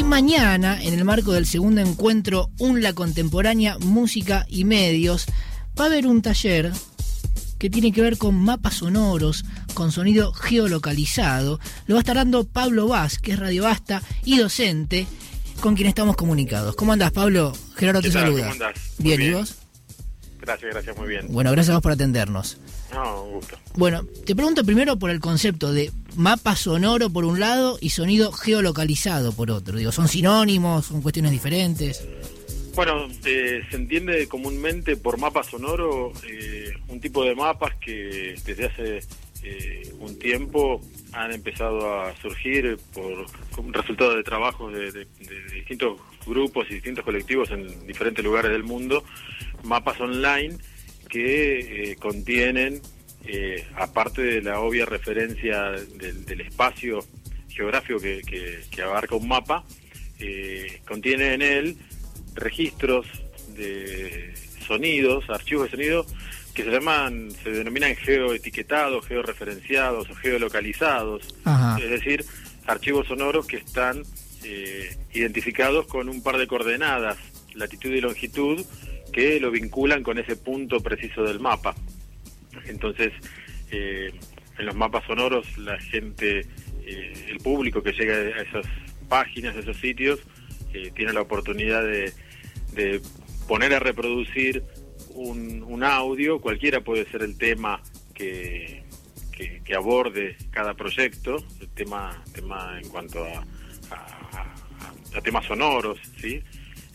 Y mañana, en el marco del segundo encuentro UNLA Contemporánea, Música y Medios, va a haber un taller que tiene que ver con mapas sonoros, con sonido geolocalizado. Lo va a estar dando Pablo Vaz, que es radiobasta y docente, con quien estamos comunicados. ¿Cómo andás, Pablo? Gerardo te saluda. ¿Cómo andás? Bien, ¿y vos? Gracias, muy bien. Bueno, gracias a vos por atendernos. No, un gusto. Bueno, te pregunto primero por el concepto de mapa sonoro por un lado y sonido geolocalizado por otro. Digo, ¿son sinónimos? ¿Son cuestiones diferentes? Bueno, se entiende comúnmente por mapa sonoro un tipo de mapas que desde hace un tiempo han empezado a surgir como resultado de trabajos de distintos grupos y distintos colectivos en diferentes lugares del mundo, mapas online que contienen, aparte de la obvia referencia del espacio geográfico que abarca un mapa, contiene en él registros de sonidos, archivos de sonido que se denominan geoetiquetados, georreferenciados o geolocalizados. Ajá. Es decir, archivos sonoros que están identificados con un par de coordenadas, latitud y longitud, que lo vinculan con ese punto preciso del mapa. Entonces, en los mapas sonoros, la gente, el público que llega a esas páginas, a esos sitios, tiene la oportunidad de poner a reproducir un audio, cualquiera puede ser el tema que aborde cada proyecto, el tema en cuanto a temas sonoros, ¿sí?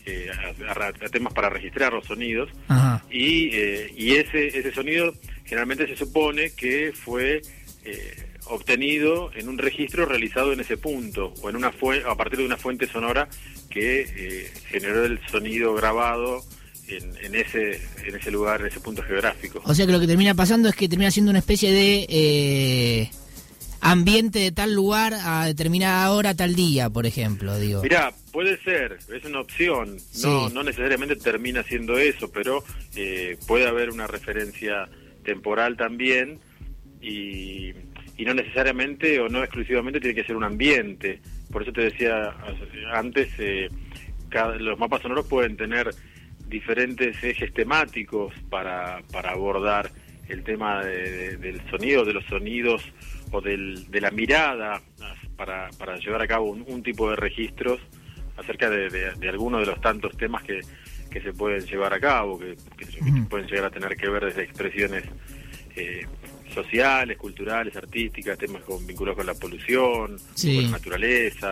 A temas para registrar los sonidos. Ajá. Y ese sonido generalmente se supone que fue obtenido en un registro realizado en ese punto o a partir de una fuente sonora que generó el sonido grabado en ese lugar, en ese punto geográfico. O sea que lo que termina pasando es que termina siendo una especie de ambiente de tal lugar a determinada hora, tal día, por ejemplo, digo. Mirá, puede ser, es una opción, sí. No necesariamente termina siendo eso, pero puede haber una referencia temporal también y no necesariamente o no exclusivamente tiene que ser un ambiente. Por eso te decía antes, los mapas sonoros pueden tener diferentes ejes temáticos para abordar el tema del sonido, de los sonidos o de la mirada para llevar a cabo un tipo de registros acerca de algunos de los tantos temas que se pueden llevar a cabo, que pueden llegar a tener que ver desde expresiones sociales, culturales, artísticas, temas vinculados con la polución, sí, con la naturaleza.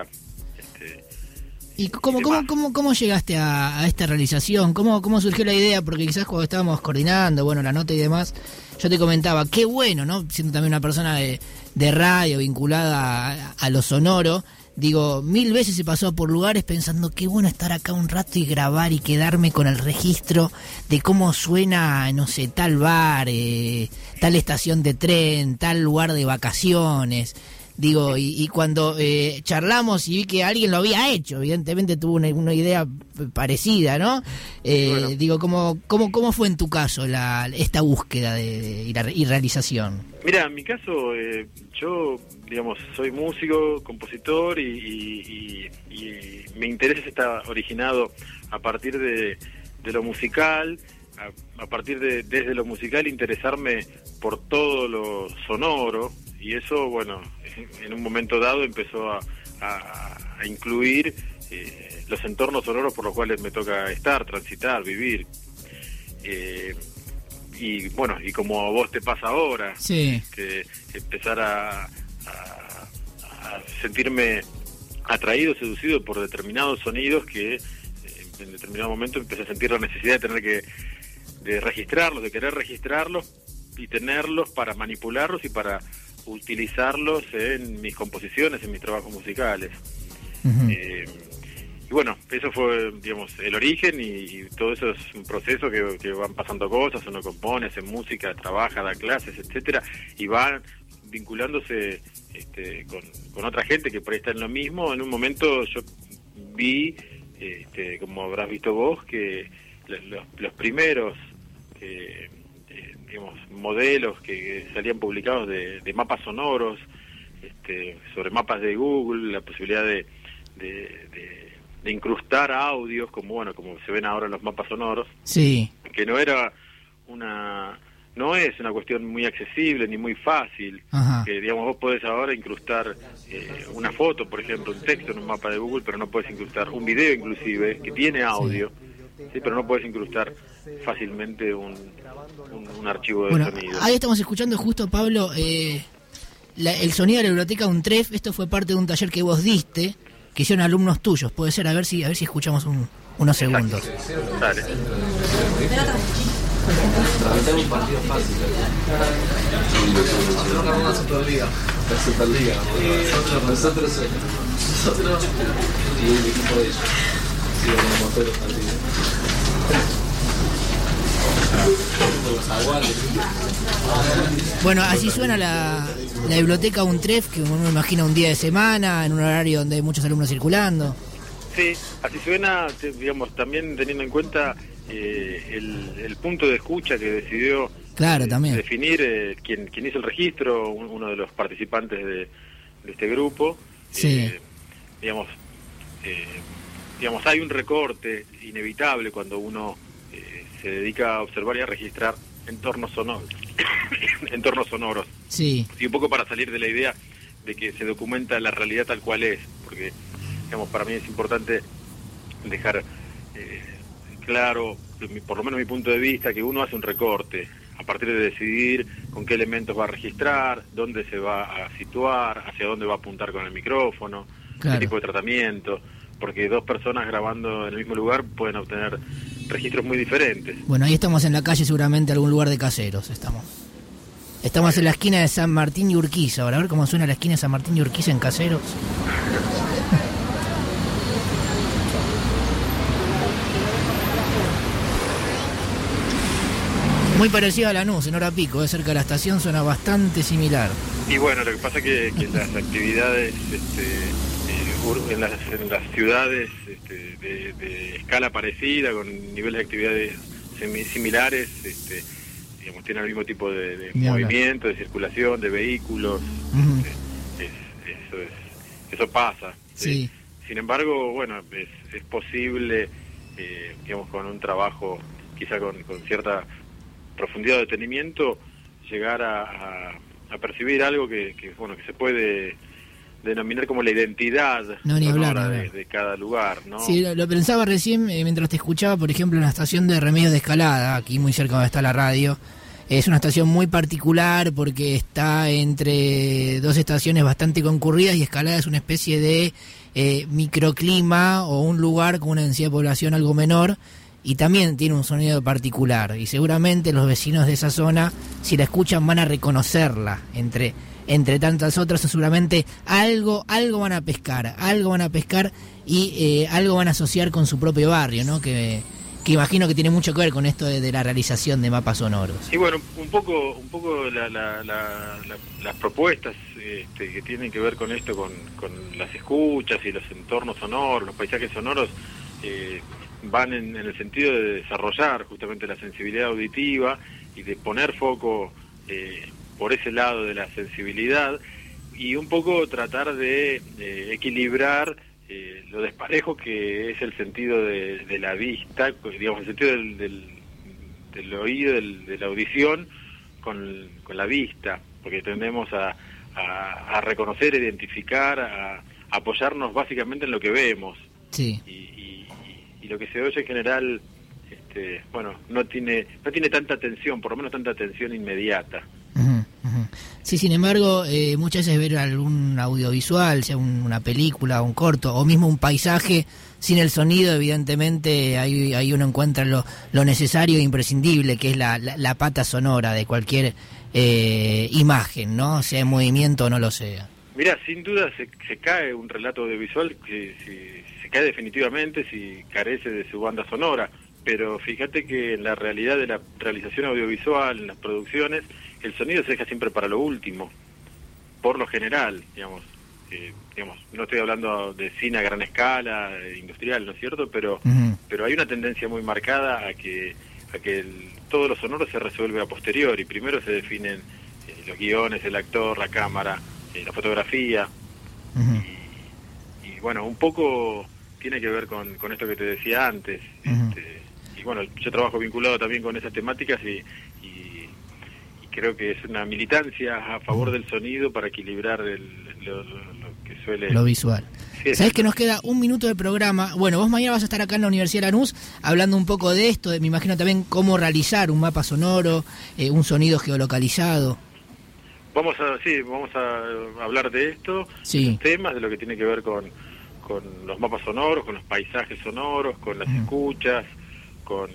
¿Y cómo llegaste a esta realización? ¿Cómo surgió la idea? Porque quizás cuando estábamos coordinando, bueno, la nota y demás, yo te comentaba, qué bueno, ¿no? Siendo también una persona de radio vinculada a lo sonoro, digo, 1000 veces se pasó por lugares pensando qué bueno estar acá un rato y grabar y quedarme con el registro de cómo suena, no sé, tal bar, tal estación de tren, tal lugar de vacaciones. Digo, y cuando charlamos y vi que alguien lo había hecho, evidentemente tuvo una idea parecida, ¿no? Bueno. Digo, ¿cómo fue en tu caso esta búsqueda y realización? Mira, en mi caso, yo, digamos, soy músico, compositor y mi interés está originado a partir de lo musical, a partir desde lo musical interesarme por todo lo sonoro. Y eso, bueno, en un momento dado empezó a incluir los entornos sonoros por los cuales me toca transitar, vivir. Y bueno, y como a vos te pasa ahora, sí, que empezar a sentirme atraído, seducido por determinados sonidos que en determinado momento empecé a sentir la necesidad de tener de registrarlos, de querer registrarlos y tenerlos para manipularlos y para utilizarlos en mis composiciones, en mis trabajos musicales. Uh-huh. Y bueno, eso fue, digamos, el origen y todo eso es un proceso que van pasando cosas, uno compone, hace música, trabaja, da clases, etcétera, y van vinculándose con otra gente que por ahí está en lo mismo. En un momento yo vi, como habrás visto vos, que los primeros digamos, modelos que salían publicados de mapas sonoros, sobre mapas de Google, la posibilidad de incrustar audios, como se ven ahora en los mapas sonoros, sí, que no es una cuestión muy accesible ni muy fácil. ajá, Que digamos, vos podés ahora incrustar una foto, por ejemplo, un texto en un mapa de Google, pero no podés incrustar un video inclusive que tiene audio, sí, pero no podés incrustar fácilmente un archivo de bueno, sonido. ahí estamos escuchando justo, Pablo, el sonido de la biblioteca UNTREF. Esto fue parte de un taller que vos diste, que hicieron alumnos tuyos. Puede ser, a ver si escuchamos unos segundos. Dale. Tramitamos un partido fácil. Nosotros una Superliga. La Superliga. Nosotros y el equipo de ellos. Sí, los moteros partidos. Bueno, así suena la biblioteca UNTREF, que uno imagina un día de semana, en un horario donde hay muchos alumnos circulando. Sí, así suena, digamos, también teniendo en cuenta el punto de escucha que decidió también definir quien hizo el registro, uno de los participantes de este grupo. Sí. Digamos, hay un recorte inevitable cuando uno se dedica a observar y a registrar entornos sonoros. Entornos sonoros. Sí. Y un poco para salir de la idea de que se documenta la realidad tal cual es, porque digamos, para mí es importante dejar claro, por lo menos mi punto de vista, que uno hace un recorte a partir de decidir con qué elementos va a registrar, dónde se va a situar, hacia dónde va a apuntar con el micrófono, qué tipo de tratamiento, porque dos personas grabando en el mismo lugar pueden obtener registros muy diferentes. Bueno, ahí estamos en la calle, seguramente algún lugar de Caseros Estamos en la esquina de San Martín y Urquiza. Ahora a ver cómo suena la esquina de San Martín y Urquiza en Caseros. Muy parecido a Lanús, en hora pico, cerca de la estación, suena bastante similar. Y bueno, lo que pasa es que las actividades en las ciudades de escala parecida, con niveles de actividades similares, digamos, tienen el mismo tipo de movimiento, de circulación, de vehículos. Uh-huh. Eso pasa. Sí. Sin embargo, bueno, es posible, digamos, con un trabajo quizá con cierta profundidad de detenimiento, llegar a percibir algo que se puede denominar como la identidad de cada lugar, ¿no? Sí, lo pensaba recién mientras te escuchaba, por ejemplo, en la estación de Remedios de Escalada, aquí muy cerca donde está la radio. Es una estación muy particular porque está entre dos estaciones bastante concurridas y Escalada es una especie de microclima o un lugar con una densidad de población algo menor y también tiene un sonido particular y seguramente los vecinos de esa zona, si la escuchan, van a reconocerla entre tantas otras. Seguramente algo van a pescar y algo van a asociar con su propio barrio, ¿no? Que imagino que tiene mucho que ver con esto de la realización de mapas sonoros. Y bueno, un poco las propuestas que tienen que ver con esto, con las escuchas y los entornos sonoros, los paisajes sonoros, van en el sentido de desarrollar justamente la sensibilidad auditiva y de poner foco por ese lado de la sensibilidad y un poco tratar de equilibrar lo desparejo que es el sentido de la vista, digamos, el sentido del oído, de la audición con la vista, porque tendemos a reconocer, identificar, a apoyarnos básicamente en lo que vemos. Sí. Y lo que se oye en general, no tiene tanta atención, por lo menos tanta atención inmediata. Uh-huh, uh-huh. Sí, sin embargo, muchas veces ver algún audiovisual, sea una película, un corto, o mismo un paisaje, sin el sonido, evidentemente, ahí uno encuentra lo necesario e imprescindible, que es la pata sonora de cualquier imagen, ¿no? Sea en movimiento o no lo sea. Mirá, sin duda se cae un relato audiovisual, se cae definitivamente si carece de su banda sonora, pero fíjate que en la realidad de la realización audiovisual, en las producciones, el sonido se deja siempre para lo último, por lo general, digamos, no estoy hablando de cine a gran escala, industrial, ¿no es cierto? Pero hay una tendencia muy marcada a que todo lo sonoro se resuelve a posteriori. Primero se definen los guiones, el actor, la cámara, la fotografía, y bueno, un poco tiene que ver con esto que te decía antes. Y bueno, yo trabajo vinculado también con esas temáticas y creo que es una militancia a favor del sonido para equilibrar lo que suele... Lo visual. Sí, ¿Sabés que nos queda un minuto de programa? Bueno, vos mañana vas a estar acá en la Universidad de Lanús hablando un poco de esto, me imagino también cómo realizar un mapa sonoro, un sonido geolocalizado. Vamos a hablar de esto, Sí. de los temas, de lo que tiene que ver con los mapas sonoros, con los paisajes sonoros, con las escuchas, con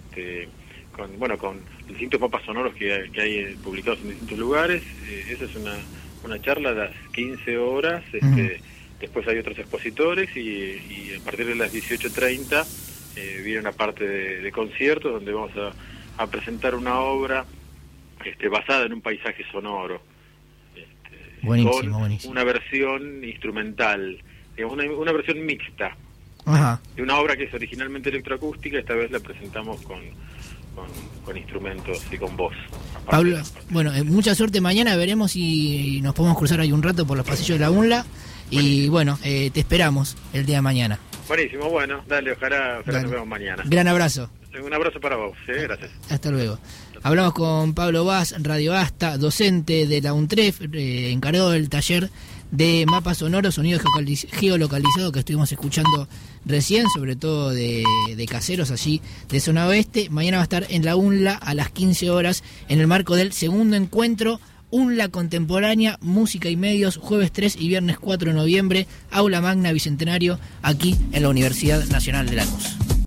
distintos mapas sonoros que hay publicados en distintos lugares. Esa es una charla a las 15 horas. Después hay otros expositores y a partir de las 18:30 viene una parte de conciertos donde vamos a presentar una obra basada en un paisaje sonoro. Buenísimo. Una versión instrumental, digamos, una versión mixta. Ajá. De una obra que es originalmente electroacústica, esta vez la presentamos con instrumentos y con voz. Pablo, bueno, mucha suerte mañana, veremos si nos podemos cruzar ahí un rato por los pasillos de la UNLA. Y bueno, te esperamos el día de mañana. Buenísimo, bueno, dale, ojalá nos vemos mañana. Gran abrazo. Un abrazo para vos, gracias. Hasta luego. Hablamos con Pablo Vaz, Radio Asta, docente de la UNTREF, encargado del taller de mapas sonoros, sonidos geolocalizados que estuvimos escuchando recién, sobre todo de caseros allí de zona oeste. Mañana va a estar en la UNLA a las 15 horas en el marco del segundo encuentro UNLA Contemporánea, Música y Medios, jueves 3 y viernes 4 de noviembre, Aula Magna Bicentenario, aquí en la Universidad Nacional de Lanús.